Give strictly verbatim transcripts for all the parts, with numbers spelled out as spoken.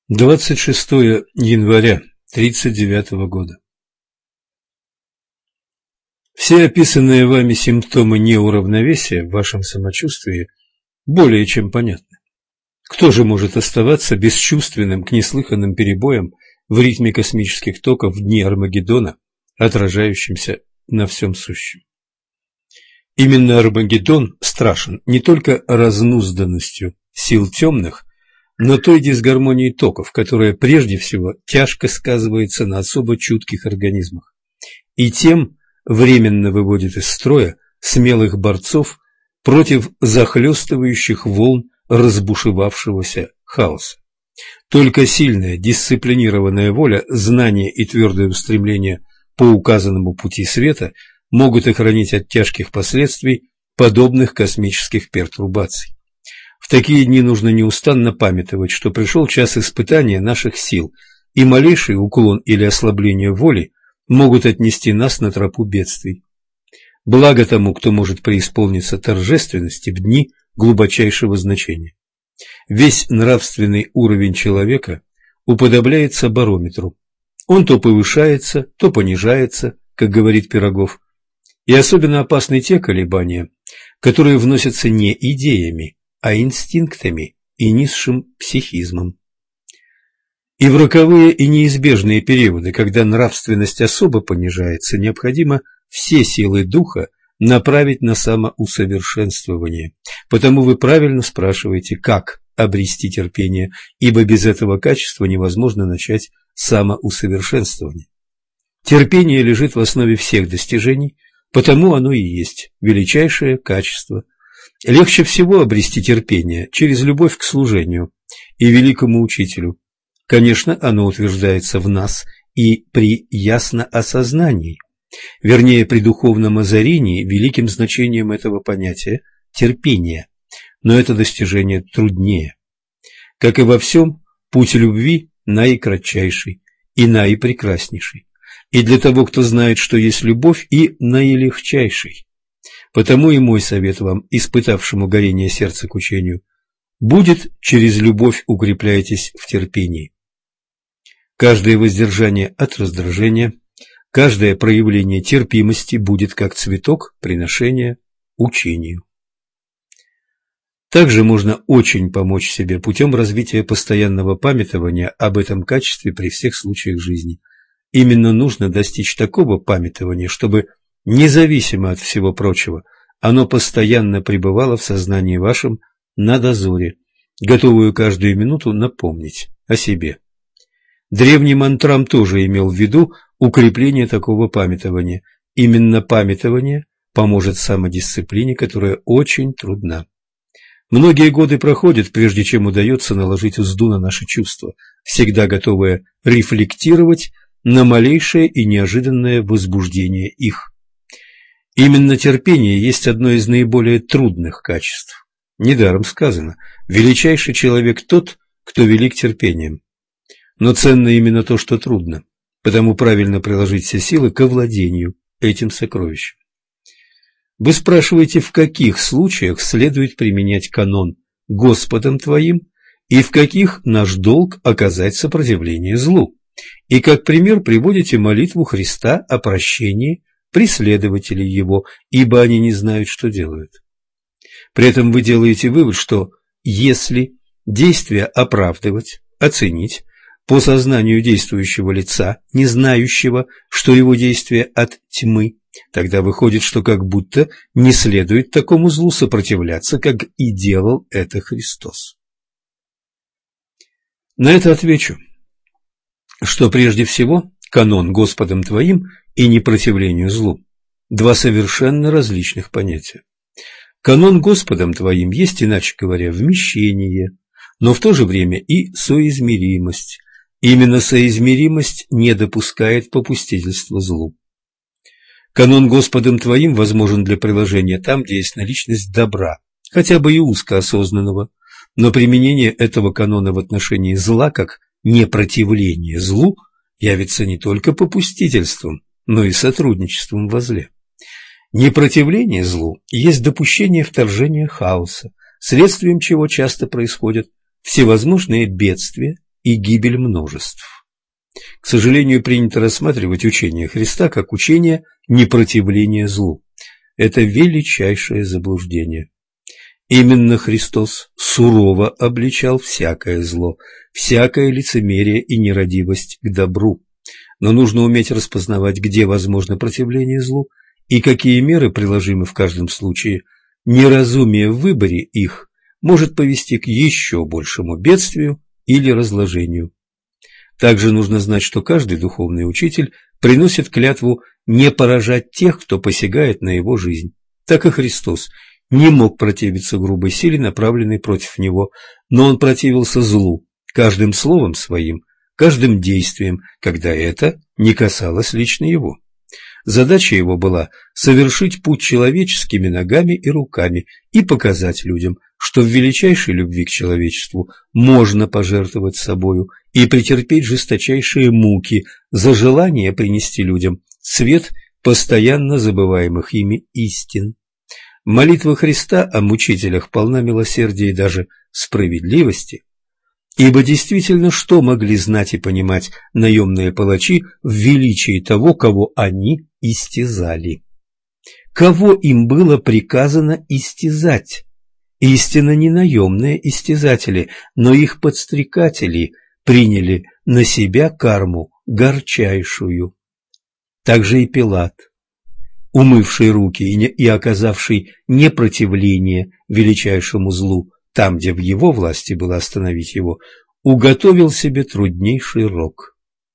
двадцать шестое января тридцать девятого года. Все описанные вами симптомы неуравновесия в вашем самочувствии более чем понятны. Кто же может оставаться бесчувственным к неслыханным перебоям в ритме космических токов в дни Армагеддона, отражающимся на всем сущем? Именно Армагеддон страшен не только разнузданностью сил темных, но той дисгармонией токов, которая прежде всего тяжко сказывается на особо чутких организмах, и тем временно выводит из строя смелых борцов против захлестывающих волн разбушевавшегося хаоса. Только сильная, дисциплинированная воля, знание и твердое устремление по указанному пути света могут охранить от тяжких последствий подобных космических пертурбаций. В такие дни нужно неустанно памятовать, что пришел час испытания наших сил, и малейший уклон или ослабление воли могут отнести нас на тропу бедствий. Благо тому, кто может преисполниться торжественности в дни глубочайшего значения. Весь нравственный уровень человека уподобляется барометру. Он то повышается, то понижается, как говорит Пирогов. И особенно опасны те колебания, которые вносятся не идеями, а инстинктами и низшим психизмом. И в роковые и неизбежные периоды, когда нравственность особо понижается, необходимо все силы духа направить на самоусовершенствование. Потому вы правильно спрашиваете, как обрести терпение, ибо без этого качества невозможно начать самоусовершенствование. Терпение лежит в основе всех достижений, потому оно и есть величайшее качество. Легче всего обрести терпение через любовь к служению и великому учителю. Конечно, оно утверждается в нас и при ясноосознании, вернее, при духовном озарении великим значением этого понятия терпения, но это достижение труднее. Как и во всем, путь любви наикратчайший и наипрекраснейший, и для того, кто знает, что есть любовь, и наилегчайший. Потому и мой совет вам, испытавшему горение сердца к учению, будет: через любовь укрепляйтесь в терпении. Каждое воздержание от раздражения, каждое проявление терпимости будет как цветок приношения учению. Также можно очень помочь себе путем развития постоянного памятования об этом качестве при всех случаях жизни. Именно нужно достичь такого памятования, чтобы, независимо от всего прочего, оно постоянно пребывало в сознании вашем на дозоре, готовую каждую минуту напомнить о себе. Древний Мантрам тоже имел в виду укрепление такого памятования. Именно памятование поможет самодисциплине, которая очень трудна. Многие годы проходят, прежде чем удается наложить узду на наши чувства, всегда готовые рефлектировать на малейшее и неожиданное возбуждение их. Именно терпение есть одно из наиболее трудных качеств. Недаром сказано: величайший человек тот, кто велик терпением. Но ценно именно то, что трудно, потому правильно приложить все силы к овладению этим сокровищем. Вы спрашиваете, в каких случаях следует применять канон «Господом твоим» и в каких наш долг оказать сопротивление злу. И как пример приводите молитву Христа о прощении преследователей его, ибо они не знают, что делают. При этом вы делаете вывод, что если действие оправдывать, оценить по сознанию действующего лица, не знающего, что его действие от тьмы, тогда выходит, что как будто не следует такому злу сопротивляться, как и делал это Христос. На это отвечу, что прежде всего канон «Господом твоим» и непротивлению злу – два совершенно различных понятия. Канон «Господом твоим» есть, иначе говоря, вмещение, но в то же время и соизмеримость. Именно соизмеримость не допускает попустительства злу. Канон «Господом твоим» возможен для приложения там, где есть наличность добра, хотя бы и узкоосознанного, но применение этого канона в отношении зла, как непротивление злу, явится не только попустительством, но и сотрудничеством во зле. Непротивление злу есть допущение вторжения хаоса, следствием чего часто происходят всевозможные бедствия и гибель множеств. К сожалению, принято рассматривать учение Христа как учение непротивления злу. Это величайшее заблуждение. Именно Христос сурово обличал всякое зло, всякое лицемерие и нерадивость к добру. Но нужно уметь распознавать, где возможно противление злу и какие меры приложимы в каждом случае. Неразумие в выборе их может повести к еще большему бедствию или разложению. Также нужно знать, что каждый духовный учитель приносит клятву не поражать тех, кто посягает на его жизнь. Так и Христос не мог противиться грубой силе, направленной против него, но он противился злу каждым словом своим, каждым действием, когда это не касалось лично его. Задача его была совершить путь человеческими ногами и руками и показать людям, что в величайшей любви к человечеству можно пожертвовать собою и претерпеть жесточайшие муки за желание принести людям свет постоянно забываемых ими истин. Молитва Христа о мучителях полна милосердия и даже справедливости, ибо действительно, что могли знать и понимать наемные палачи в величии того, кого они истязали? Кого им было приказано истязать? Истинно не наемные истязатели, но их подстрекатели приняли на себя карму горчайшую. Также и Пилат, умывший руки и, не, и оказавший непротивление величайшему злу, там, где в его власти было остановить его, уготовил себе труднейший рок.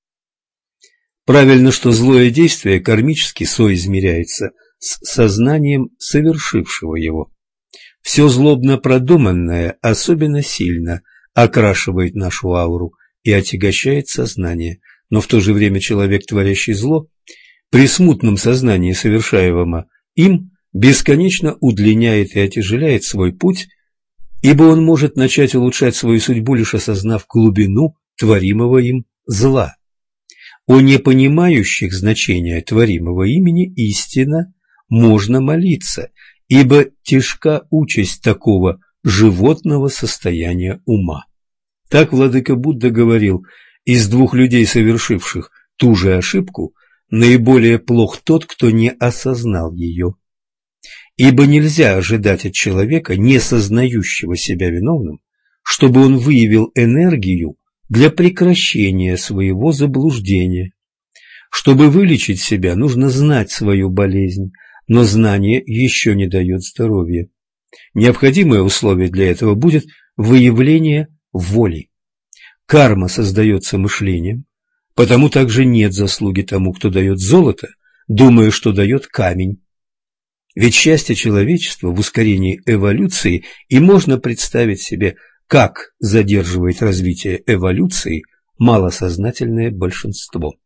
Правильно, что злое действие кармически соизмеряется с сознанием совершившего его. Все злобно продуманное особенно сильно окрашивает нашу ауру и отягощает сознание, но в то же время человек, творящий зло, при смутном сознании совершаемого им, бесконечно удлиняет и отяжеляет свой путь, ибо он может начать улучшать свою судьбу, лишь осознав глубину творимого им зла. О непонимающих значения творимого имени истинно можно молиться, ибо тяжка участь такого животного состояния ума. Так владыка Будда говорил: из двух людей, совершивших ту же ошибку, наиболее плох тот, кто не осознал ее. Ибо нельзя ожидать от человека, не сознающего себя виновным, чтобы он выявил энергию для прекращения своего заблуждения. Чтобы вылечить себя, нужно знать свою болезнь, но знание еще не дает здоровья. Необходимое условие для этого будет выявление воли. Карма создается мышлением, потому также нет заслуги тому, кто дает золото, думая, что дает камень. Ведь счастье человечества в ускорении эволюции, и можно представить себе, как задерживает развитие эволюции малосознательное большинство.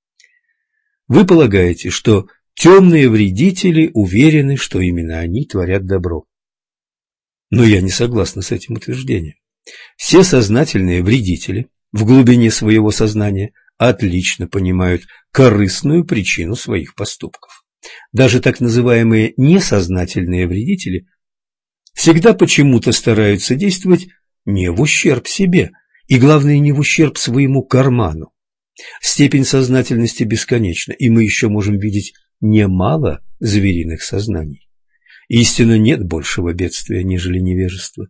Вы полагаете, что темные вредители уверены, что именно они творят добро. Но я не согласна с этим утверждением. Все сознательные вредители в глубине своего сознания отлично понимают корыстную причину своих поступков. Даже так называемые несознательные вредители всегда почему-то стараются действовать не в ущерб себе, и, главное, не в ущерб своему карману. Степень сознательности бесконечна, и мы еще можем видеть немало звериных сознаний. Истинно нет большего бедствия, нежели невежество.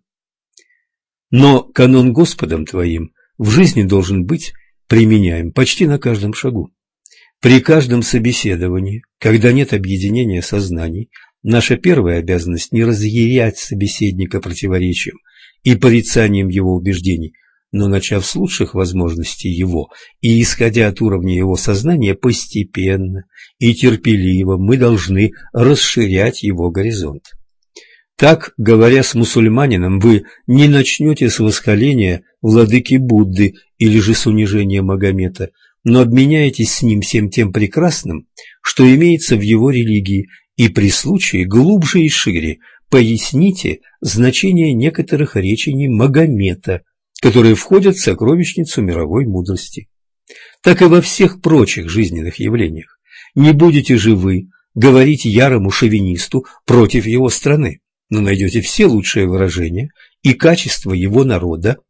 Но канон Господом твоим в жизни должен быть применяем почти на каждом шагу. При каждом собеседовании, когда нет объединения сознаний, наша первая обязанность не разъярять собеседника противоречием и порицанием его убеждений, но, начав с лучших возможностей его и исходя от уровня его сознания, постепенно и терпеливо мы должны расширять его горизонт. Так, говоря с мусульманином, вы не начнете с восхваления владыки Будды или же с унижения Магомета, но обменяетесь с ним всем тем прекрасным, что имеется в его религии, и при случае глубже и шире поясните значение некоторых речений Магомета, которые входят в сокровищницу мировой мудрости. Так и во всех прочих жизненных явлениях. Не будете же вы говорить ярому шовинисту против его страны, но найдете все лучшие выражения и качества его народа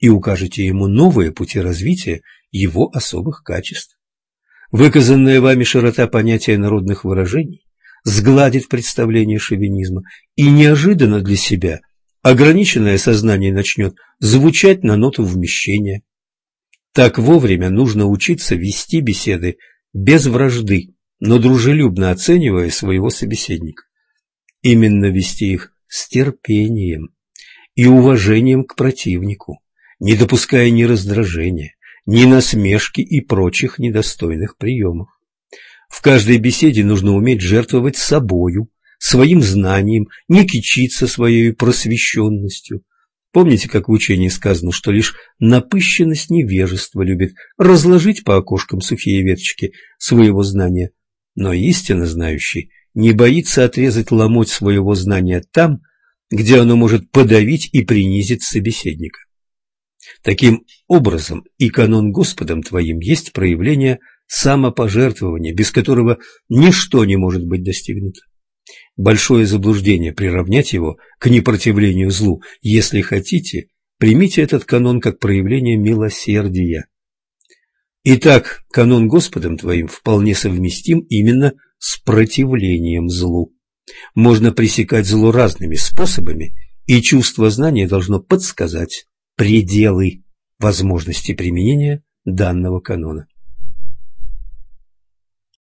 и укажете ему новые пути развития его особых качеств. Выказанная вами широта понятия народных выражений сгладит представление шовинизма, и неожиданно для себя ограниченное сознание начнет звучать на ноту вмещения. Так вовремя нужно учиться вести беседы без вражды, но дружелюбно оценивая своего собеседника. Именно вести их с терпением и уважением к противнику, не допуская ни раздражения, ни насмешки и прочих недостойных приемов. В каждой беседе нужно уметь жертвовать собою, своим знанием, не кичиться своей просвещенностью. Помните, как в учении сказано, что лишь напыщенность невежества любит разложить по окошкам сухие веточки своего знания, но истинно знающий не боится отрезать ломоть своего знания там, где оно может подавить и принизить собеседника. Таким образом, и канон Господом твоим есть проявление самопожертвования, без которого ничто не может быть достигнуто. Большое заблуждение приравнять его к непротивлению злу. Если хотите, примите этот канон как проявление милосердия. Итак, канон Господом твоим вполне совместим именно с противлением злу. Можно пресекать зло разными способами, и чувство знания должно подсказать пределы возможности применения данного канона.